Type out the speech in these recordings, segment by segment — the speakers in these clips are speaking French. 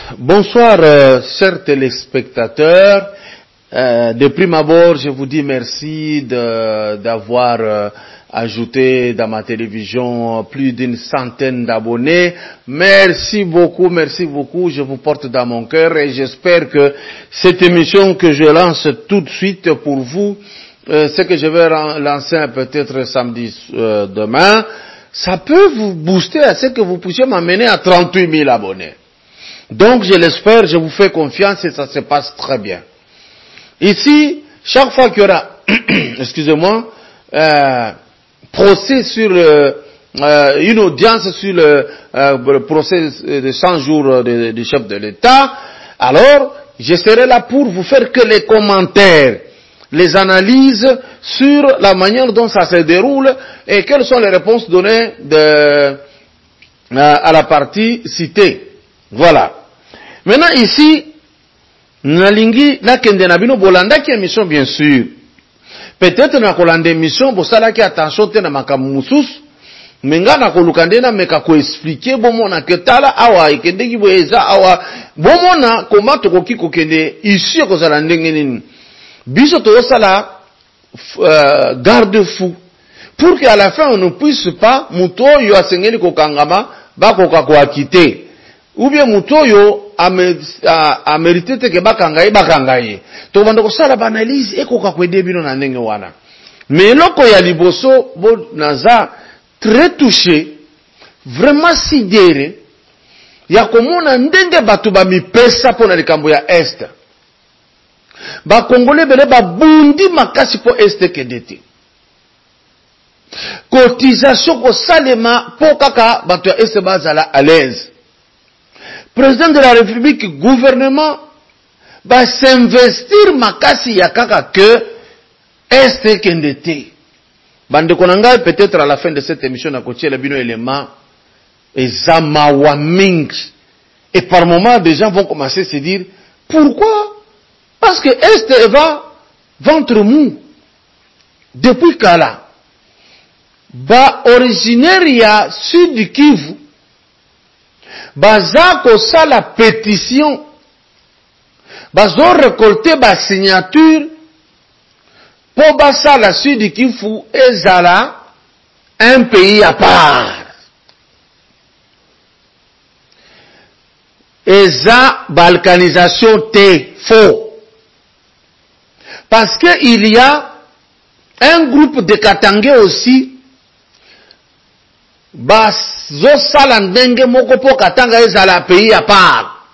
Bonsoir, chers téléspectateurs. De prime abord, je vous dis merci d'avoir ajouté dans ma télévision plus d'une centaine d'abonnés. Merci beaucoup, je vous porte dans mon cœur et j'espère que cette émission que je lance tout de suite pour vous, ce que je vais lancer peut-être samedi demain, ça peut vous booster à ce que vous puissiez m'amener à 38 000 abonnés. Donc je l'espère, je vous fais confiance et ça se passe très bien. Ici, chaque fois qu'il y aura, excusez-moi, procès sur une audience sur le procès de 100 jours du chef de l'État, alors je serai là pour vous faire que les commentaires, les analyses sur la manière dont ça se déroule et quelles sont les réponses données à la partie citée. Voilà. Maintenant ici, nalingi nakende na bino bolanda ki émission bien sûr. Peut-être na kolanda émission bosala ki attention te na makambo mususu. Menga na kolukande na meka ko expliquer bomona ke tala awa ikende ki boeza awa bomona comment tokoki kokende ici kozala ndenge nini. Biso to sala garde-fou pour qu'à la fin on ne puisse pas muto yo asengeli kokangama bakoka ko akite. Ou bien mutoyo a mérité te ke bakangaye. To bando ko sala banalise ekoka kwede bino na ndenge wana. Mais loko ya liboso bo naza très touché, vraiment sidéré. Ya komona ndenge batu ba mipesa pona likambo ya Est. Ba Congolais bele ba bundi makasi po Est kedete. Cotisation ko salema po kaka batu ya Est bazala à l'aise. Président de la République, gouvernement, va s'investir makasi ya kaka que est kendete. Bande konanga peut-être à la fin de cette émission na kotie le bino élément ezamawa mingi. Et par moment des gens vont commencer à se dire pourquoi? Parce que est va ventre mou. Depuis kala ba originaire ya Sud Kivu baza kosala pétition bazo récolter ba signature po basala Sud Kivu ezala un pays à part. Eza balkanisation te faux. Parce que il y a un groupe de Katangais aussi bazo sala ndenge moko po Katanga ezala pays à part.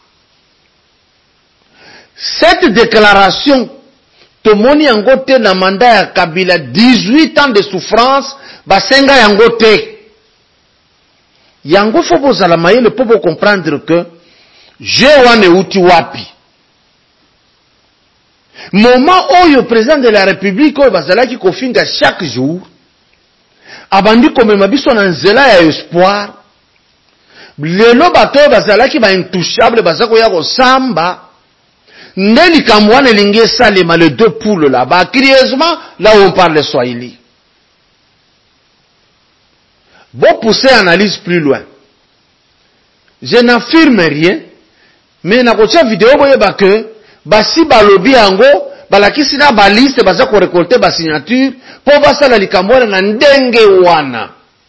Cette déclaration tomoni yango te na mandat ya Kabila 18 ans de souffrance basenga yango te. Yango fo bozala mayele po bo comprendre que je wane uti wapi. Moment oyo président de la République oyo bazalaki kofinga chaque jour abandi komema biso na nzela ya espoir. Lelo bato bazalaki ba intouchable bazako ya kosamba nde likambo wana elingi esalema les deux poules là-bas curieusement là où on parle le Swahili. Bon pousser analyse plus loin. Je n'affirme rien mais na kotia vidéo boyeba que basi balobi yango balakisi na baliste baza ko récolter ba signature po basala likambo na ndenge wana.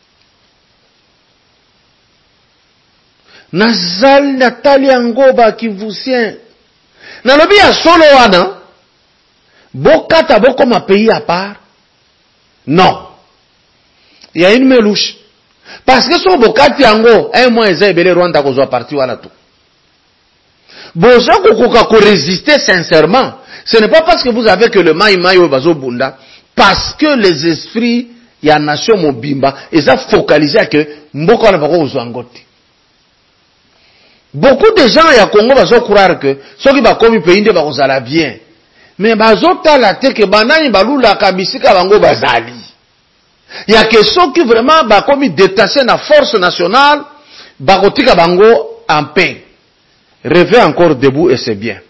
Nazali natali yango ba kivusien. Na lobi ya solo wana bokata boko ma pays à part. Non. Il y a une melouche. Parce que so bokati yango un mois eza ebele Rwanda kozwa parti wana tout. Boza kokoka ko résister sincèrement. Ce n'est pas parce que vous avez que le maï au bazo bunda, parce que les esprits ya nation mobimba eza focalisé à que mboko na bako ozwangote. Beaucoup de gens ya Congo bazo croire que ceux qui ba komi pays nde ba kozala bien. Mais bazo tala te que banani balula kabisika bango bazali. Ya que ceux qui vraiment ba komi détaché na force nationale ba kotika bango en paix. Rêvez encore debout et c'est bien.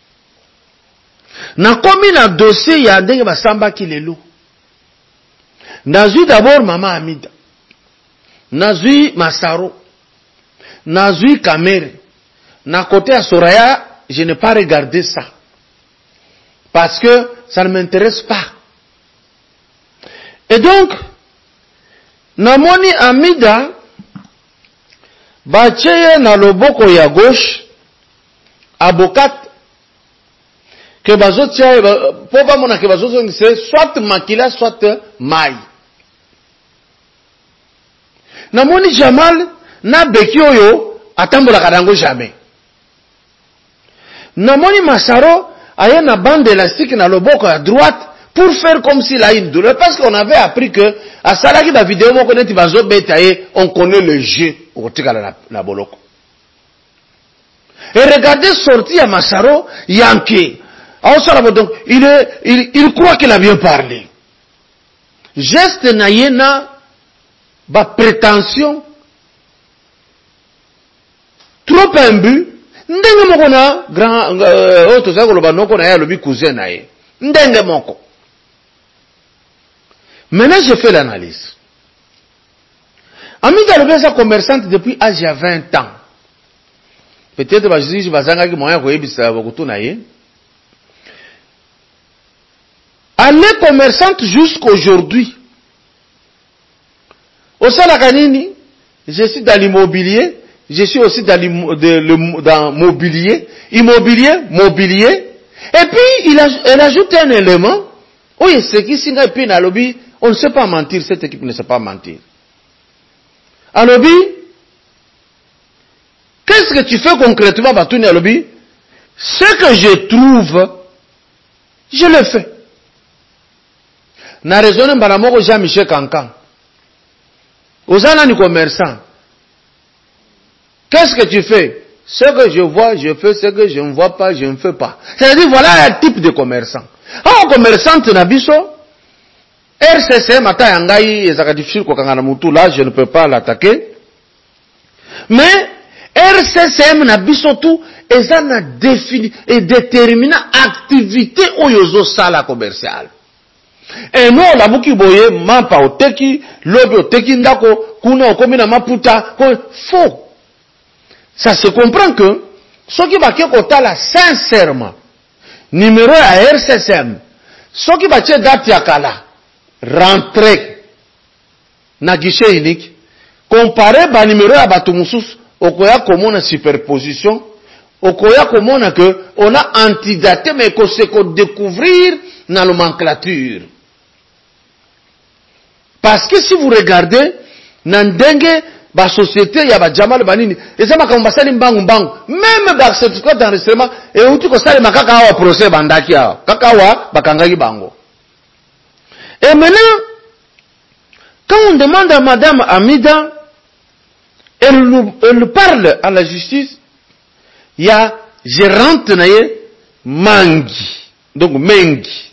Na komi na dossier ya ndenge basamba ki lelo. Nazui d'abord Mama Amida. Nazui Masaro. Nazui Kamere. na côté à Soraya, je n'ai pas regardé ça. Parce que ça ne m'intéresse pas. Et donc, namoni Amida, bacheye na loboko ya gauche, abokat, que bazotia, pour pas mona que bazotia, c'est soit makila, soit mai. Namoni Jamal, na bekioyo, atambola kadango jamais. Namoni Masaro, aya na bande élastique na loboko à droite, pour faire comme s'il a une douleur. Parce qu'on avait appris que, à Salaki, la vidéo, on connaît le jeu, au la boloko. Et regardez sorti à Masaro, Yankee. Donc, il croit qu'il a bien parlé. Geste naïena, prétention, trop imbu, ndenge moko na grand auto za koloba noko na ya lobi cousin na ye ndenge moko. Maintenant je fais l'analyse. Amida lobi sa commerçante depuis âge à 20 ans. Peut-être ba juge bazanga ki moyen ko yebisa bokutu na ye. Elle est commerçante jusqu'aujourd'hui. Au Salakanini, je suis dans l'immobilier. Je suis aussi dans mobilier, mobilier. Et puis, elle ajoute un élément. Oui, c'est qui singa puis na lobby, on ne sait pas mentir, cette équipe ne sait pas mentir. À lobby, qu'est-ce que tu fais concrètement, Batouni à lobby? Ce que je trouve, je le fais. Na raison mbalamoko Jean-Michel Kankan. Ozana ni commerçant. Qu'est-ce que tu fais? Ce que je vois, je fais. Ce que je ne vois pas, je ne fais pas. C'est-à-dire, voilà un type de commerçant. Ah, commerçant, nabiso, RCCM, yangai, difficile là, je ne peux pas l'attaquer. Mais, RCCM, nabiso tout, ça n'a défini et déterminé activité oyozo sala commerciale. Et non, la bouki boye, mapa oteki, lobi oteki ndako, kuna okomina maputa, faux. Ça se comprend que, ce qui va kota là, sincèrement, numéro à RCCM, ce qui va date yakala, rentrer, na guichet unique, comparer ba numéro à batumusus, okoya komona superposition, okoya komona que, on a antidaté, mais qu'on se découvrir na nomenclature. Parce que si vous regardez, nandenge, ba société ya ba jamal banini eza makambo basali mbangu même ba certificat d'enregistrement et uti ko sali makaka awa procès bandaki awa kaka wa bakangaki bango. Et maintenant quand on demande à madame Amida, elle parle à la justice, il y a gérante naye mangi, donc mengi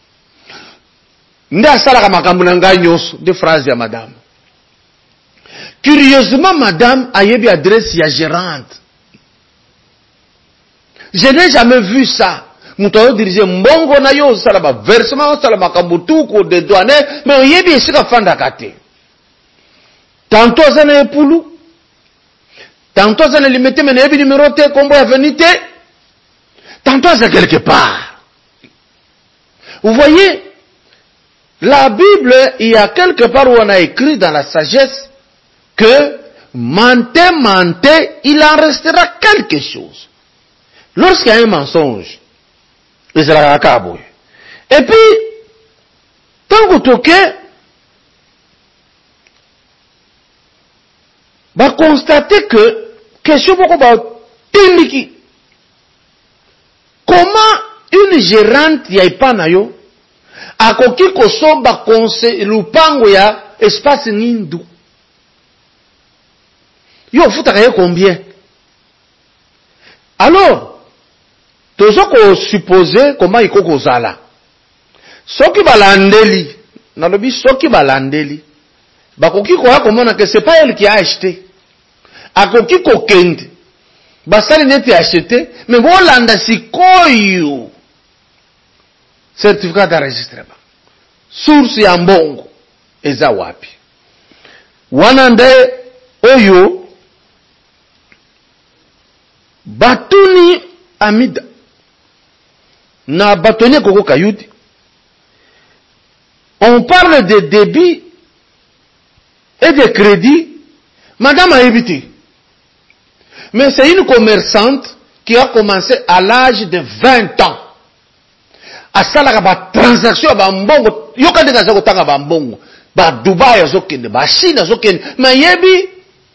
nda sala makambo na nganyoso de phrase ya madame. Curieusement, madame a eu adresse à gérante. Je n'ai jamais vu ça. Moutoyo dirige mbongo na yo salaba versement salaba kambutuko de douane mais yebi esika fanda kate. Tantôt ça n'est poulou. Tantôt ça n'est limité mais yebi numéroté combo avenite. Tantôt c'est quelque part. Vous voyez, la Bible, il y a quelque part où on a écrit dans la sagesse que mentez, il en restera quelque chose. Lorsqu'il y a un mensonge, il sera acabé. Et puis, tant que toqué, va constater que question beaucoup va tiliki. Comment une gérante ya ipanayo akoki kosomba conseil lupango ya espace nindu? Yo futaka combien? Alors, toujours qu'on suppose comment il faut zala. Soki balandeli, na lobi soki balandeli. Bakoki koya komona que c'est pas elle qui a acheté. Akoki kokende. Basali neti acheté, mais bon landa sikoyo. Certificat d'enregistrement. Source ya mbongo eza wapi? Wanande oyo batuni amida na batoni koko kayuti. On parle de débit et de crédit. Madame a évité. Mais c'est une commerçante qui a commencé à l'âge de 20 ans. À ça, la transaction, mbongo, yokande na zako tanga ba mbongo, ba Dubai azokende, ba Chine azokende, ma yebi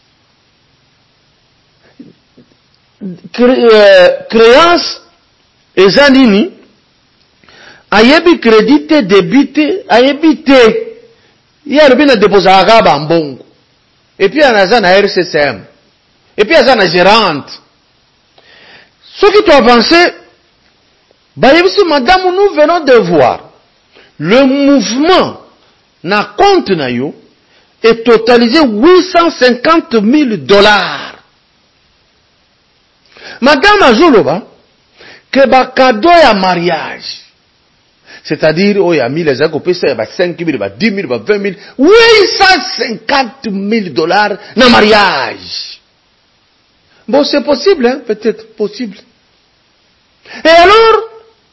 créance eza nini? Ayebi crédité, débité, ayebi te. Ya le bina déposa agaba mbongo. Et puis anaza na RCCM. Et puis anaza na gérante. Ce qui doit avancer, madame, nous venons de voir le mouvement na compte na yo est totalisé $850,000. Madame Azoloba, que ba cadeau ya mariage, c'est-à-dire, oh, il y a 1000 les acopés, il y a 5 000, il y a 10 000, il y a 20 000, $850,000 na mariage. Bon, c'est possible, hein, peut-être possible. Et alors,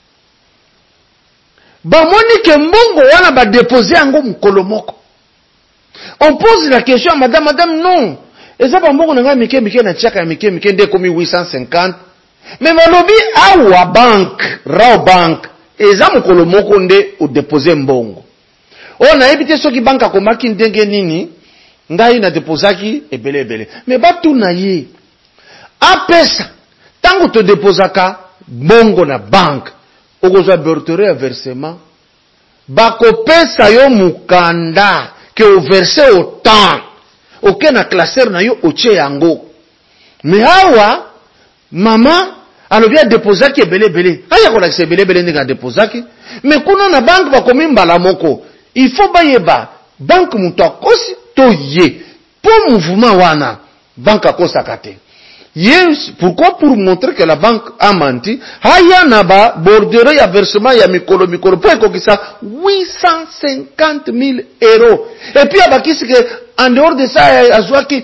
bamoni ke mbongo wana ba déposer yango mukolo moko. On pose la question à madame, non. Eza ba mbongo nga mike na tiaka mike nde komi 850. Mais malobi awa bank, raw bank, eza mukolo moko nde o déposer mbongo. O na ebite soki banka komaki ndenge nini, ngai na déposaki ebele. Mais batu na ye. Apesa, tango to déposaka mbongo na bank, okozwa bertere ya versement, bakopesa yo mukanda ke o verse autant, oke na classeur na yo oche yango. Mais awa mama alobi a déposaki ebele. Aya kola kise ebele ndenge déposaki, mais kuna na bank bakomi mbala moko. Il faut bayeba bank muto akosi to ye. Pour mouvement wana bank akosa kate. Yes, pourquoi? Pour montrer que la banque a menti. Haya naba bordere ya versement ya mikolo pour ekokisa €850,000. Et puis abakisi que en dehors de ça azwaki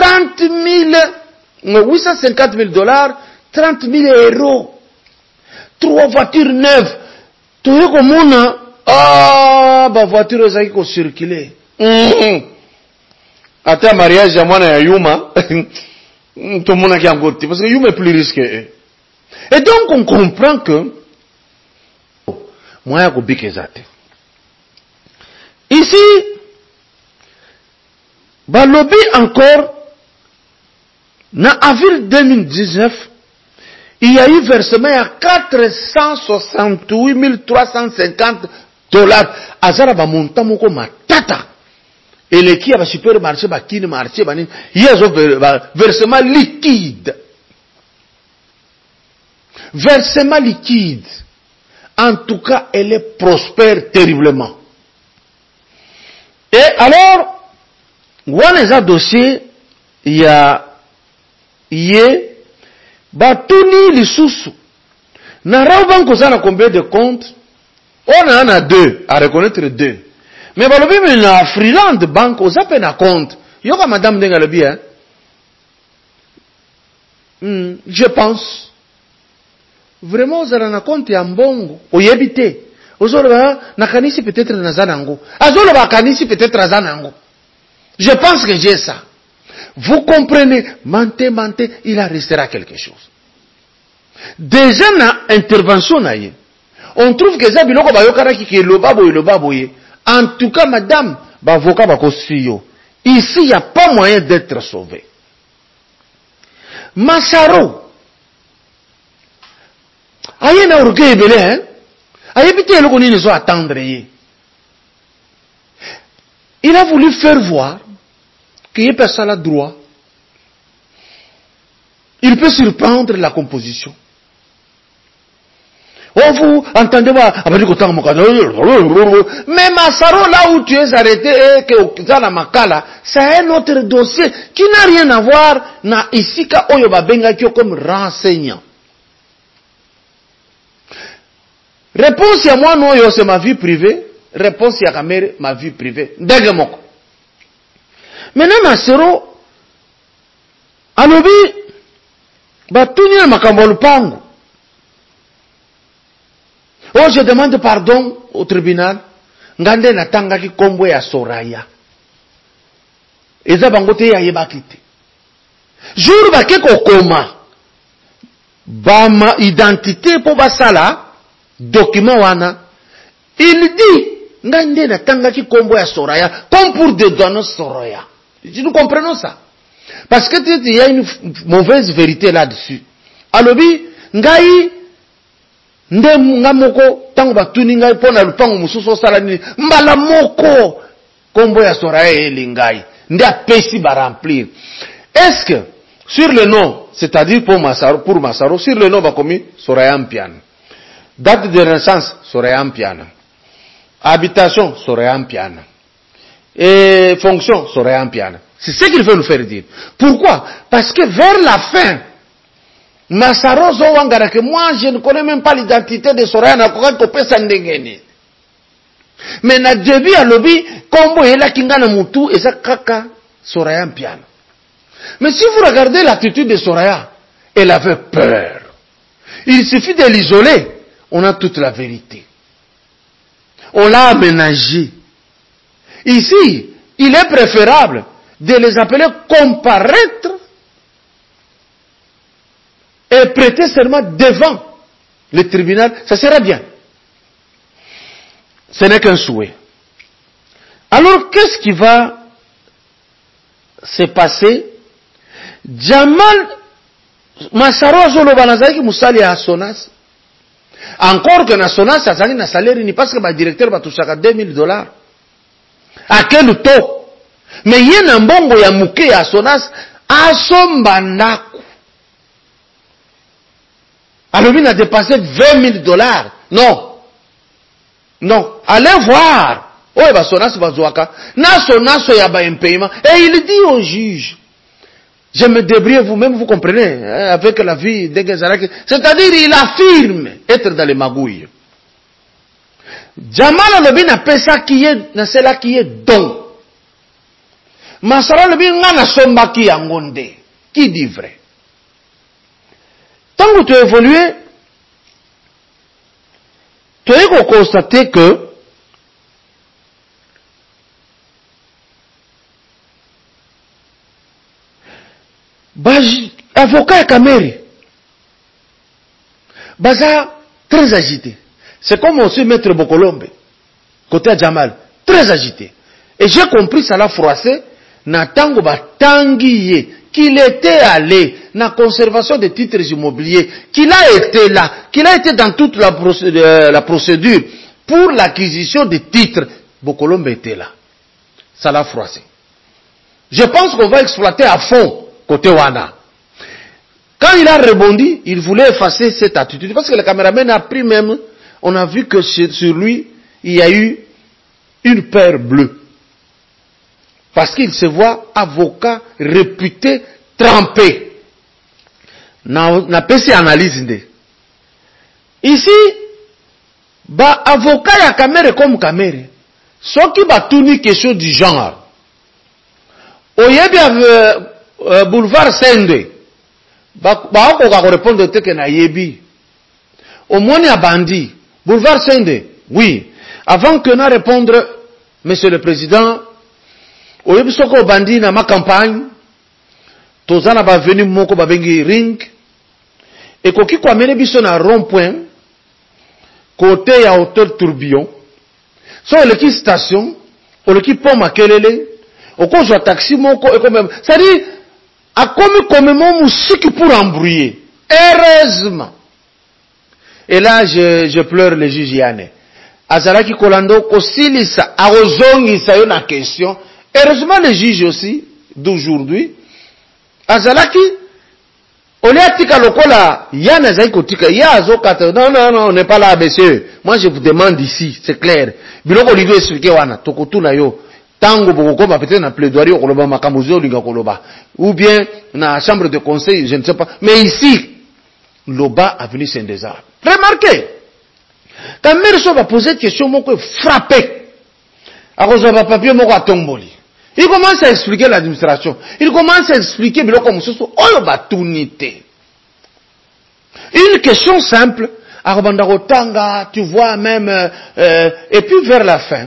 $850,000, €30,000. 3 voitures neuves. Toyeko mona ba voiture ezaki ko circuler. Ata mariage ya mwana ya Yuma. Tout le monde qui a un côté, parce que Yuma est plus risqué. Et donc on comprend que moi ici lobby encore dans avril 2019 il y a eu versement à $468,350 azara ba montant moko matata. Et les qui a supermarché, kine marché, il y a versement liquide. Versement liquide. En tout cas, elle est prospère terriblement. Et alors, on a un dossier, il y a, batuni les sous. Na raban ko sana combien de comptes? On en a 2, à reconnaître 2. Mais balobi mais na Freeland Bank aux appels à compte. Yoka madame denga le bien. Je pense. Vraiment aux na compte ya mbongo. Oyebite. Ozoloba na kanisi peut-être na zanango. Azoloba kanisi peut-être na zanango. Je pense que j'ai ça. Vous comprenez, mentez, il en restera quelque chose. Déjà na intervention na ye. On trouve que ça biloko bayokara ki loba boye. En tout cas, madame, avocat bakosio. Ici, il n'y a pas moyen d'être sauvé. Massaro. Aye na orgueil belé, hein? Aye pité le koni ne soit attendre. Il a voulu faire voir qu'il y a personne à droit. Il peut surprendre la composition. Oh, vous entendez moi, mais Massaro, là où tu es arrêté et que dans la Makala, c'est un autre dossier qui n'a rien à voir na Isika Oyoba Bengakio comme renseignant. Réponse à moi, non, c'est ma vie privée. Réponse à Kamere, ma vie privée. Degemoko. Maintenant, Massaro, alobi, batuni na makambo lupango. Oh, je demande pardon au tribunal. Ngande natanga ki kombo ya Soraya. Eza bangote ya yebakite. Jour bake kokoma. Bama identité po basala document wana. Il dit ngande natanga ki kombo ya Soraya comme pour dédouaner Soraya. Nous comprenons ça. Parce que il y a une mauvaise vérité là-dessus. Alobi ngai nde ngamoko tango batuni ngai pona lupango mususu sala nini mbala moko kombo ya Soraya elingai nde apesi ba remplir. Est-ce que sur le nom, c'est-à-dire pour Massaro, sur le nom va commis Soraya Mpiana. Date de naissance Soraya Mpiana. Habitation Soraya Mpiana. Et fonction Soraya Mpiana. C'est ce qu'il veut nous faire dire. Pourquoi? Parce que vers la fin, Massaro Zowangara, que moi je ne connais même pas l'identité de Soraya, mais na début à lobby, Kombo et la Kingana Moutou et ça kaka Soraya Mpiana. Mais si vous regardez l'attitude de Soraya, elle avait peur. Il suffit de l'isoler, on a toute la vérité. On l'a aménagé. Ici, il est préférable de les appeler comparaître et prêter serment devant le tribunal, ça sera bien. Ce n'est qu'un souhait. Alors, qu'est-ce qui va se passer? Jamal Massaro Azolobanazaki Moussali à Sonas. Encore que na Sonas, ça s'agit d'un salaire, ni parce que le directeur va toucher à $2,000. À quel taux? Mais il y a un bongo ya mouké à Sonas, à son bandaku. Alors il a dépassé $20,000. Non. Non. Allez voir. Oh, il va Sonas va zouaka. Na Sonas ya ba un paiement. Et il dit au juge, je me débrouille vous-même, vous comprenez, hein, avec la vie d'Engezaraki. C'est-à-dire, il affirme être dans les magouilles. Jamal Alobi n'a pas ça qui est, n'a cela qui est don. Massaro Alobi n'a na somba qui angonde. Qui dit vrai? Tant que tu as évolué, tu as constaté que avocat et Kameri, Baza très agité. C'est comme aussi Maître Bokolombe, côté à Jamal, très agité. Et j'ai compris ça l'a froissé, Natango Batangiye, qu'il était allé dans la conservation des titres immobiliers, qu'il a été là, qu'il a été dans toute la procédure pour l'acquisition des titres. Bokolombe était là. Ça l'a froissé. Je pense qu'on va exploiter à fond côté Wana. Quand il a rebondi, il voulait effacer cette attitude. Parce que le caméraman a pris même, on a vu que sur lui, il y a eu une paire bleue. Parce qu'il se voit avocat réputé, trempé. Na PC analyse. Ici, avocat ya caméra comme caméra. Ce qui va tourner question du genre. Oyebi boulevard Sende. Bako ka répondre teke na yebi. Au moins ya bandi. Boulevard Sende. Oui. Avant que na répondre, Monsieur le Président, oyebi soko bandi na ma campagne. Tozana ba venu moko ba bengi ring. Et koki kwa mene biso na rond-point. Côté ya hauteur tourbillon. So eleki station. Oleki pont makelele. Okozwa taxi moko et comme ça dit a comme musique pour embrouiller. Heureusement. Et là je pleure le juge Yane. Azalaki kolando kosilisa arozongisa yo na question. Heureusement le juge aussi d'aujourd'hui Azalaki Oliatika lokola Yane azai kotika yazo kata non on n'est pas là monsieur. Moi je vous demande ici, c'est clair. Biloko lido expliquer wana tokotuna yo. Tango bokoma peut-être na plaidoirie koloba makamuzo linga koloba ou bien na chambre de conseil, je ne sais pas, mais ici Loba a venu c'est un désordre. Remarquez, quand Merso va poser question moko frappé à cause de papier moko atomboli. Il commence à expliquer l'administration. Il commence à expliquer biloko mususu oyo batunité. question simple. Arbandarotanga, tu vois même, et puis vers la fin,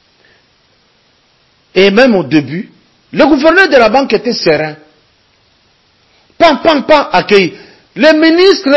et même au début, le gouverneur de la banque était serein. Pam, accueilli. Le ministre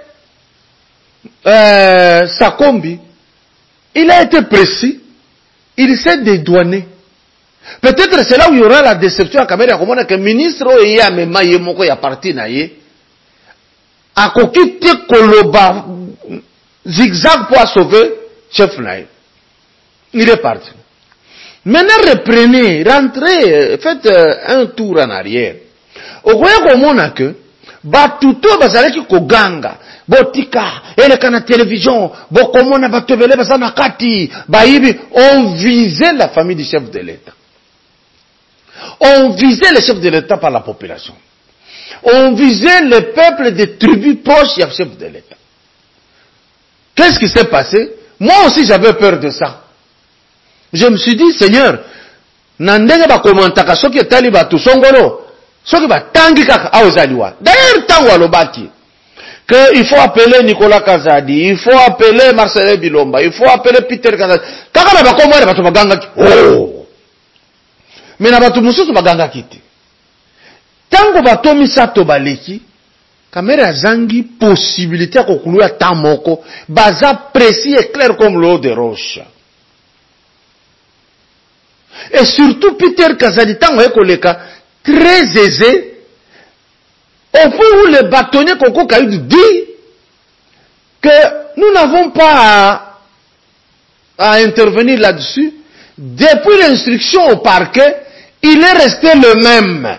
Sakombi, il a été précis, il s'est dédouané. Peut-être c'est là où il y aura la déception à Cameroun, comme on a que le ministre est à même il y a parti naïe. A kokite koloba zigzag pour sauver chef naïe. Il est parti. Maintenant reprenez, rentrez, faites un tour en arrière. Au voyez comme on a que batuto bazalaki koganga botika ele kana télévision bokomona batobele bazana kati baibi, on visait la famille du chef de l'État. On visait le chef de l'État par la population. On visait le peuple des tribus proches du chef de l'État. Qu'est-ce qui s'est passé? Moi aussi j'avais peur de ça. Je me suis dit, Seigneur, nandenge ba komantaka soki etali batu songolo, soki ba tangi kaka aozaliwa. D'ailleurs tango alobaki que il faut appeler Nicolas Kazadi, il faut appeler Marcel Bilomba, il faut appeler Peter Kazadi. Kaka na ba komwele batu baganga ki. Oh. Mais na batu mususu baganga kiti. Tango batomi sato baleki, kamera zangi possibilité ya kokuluya tamoko, baza précis et clair comme l'eau de roche. Et surtout Peter Kazadi tango ekoleka très aisé, au point où le bâtonnier Koko Kaïd dit que nous n'avons pas à intervenir là-dessus. Depuis l'instruction au parquet, il est resté le même.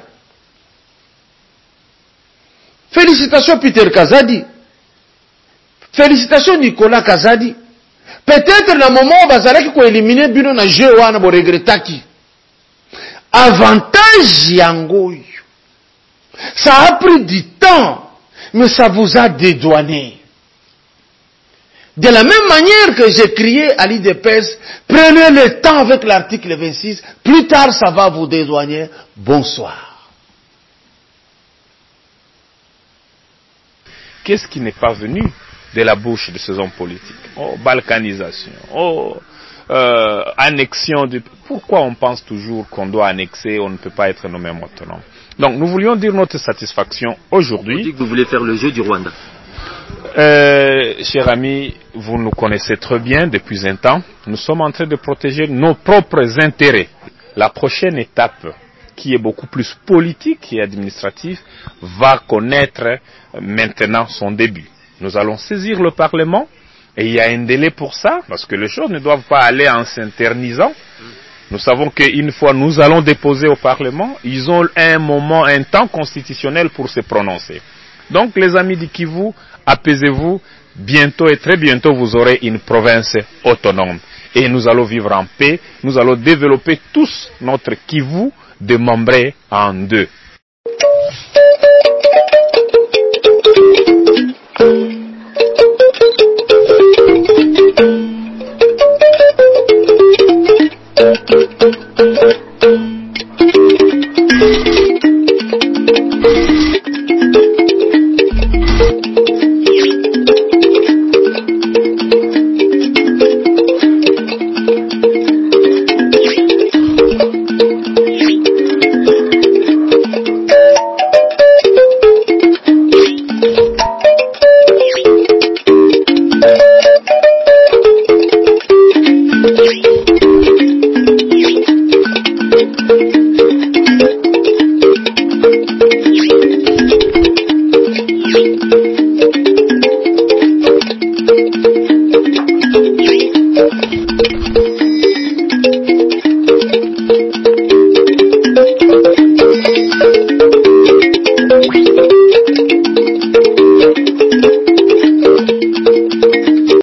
Félicitations Peter Kazadi. Félicitations Nicolas Kazadi. Peut-être le moment où bazalaki ko éliminer bino na jeu wana bo regretaki. Avantage yango. Ça a pris du temps, mais ça vous a dédouané. De la même manière que j'ai crié à l'IDPS, prenez le temps avec l'article 26, plus tard ça va vous dédouaner. Bonsoir. Qu'est-ce qui n'est pas venu de la bouche de ces hommes politiques? Oh, balkanisation, annexion. Pourquoi on pense toujours qu'on doit annexer, on ne peut pas être nous-mêmes autonomes? Donc nous voulions dire notre satisfaction aujourd'hui. Vous dites que vous voulez faire le jeu du Rwanda. Cher ami, vous nous connaissez très bien depuis un temps. Nous sommes en train de protéger nos propres intérêts. La prochaine étape, qui est beaucoup plus politique et administrative, va connaître maintenant son début. Nous allons saisir le Parlement, et il y a un délai pour ça, parce que les choses ne doivent pas aller en s'internisant. Nous savons qu'une fois nous allons déposer au Parlement, ils ont un moment, un temps constitutionnel pour se prononcer. Donc les amis du Kivu, apaisez-vous, bientôt et très bientôt vous aurez une province autonome. Et nous allons vivre en paix, nous allons développer tous notre Kivu de Mambré en deux.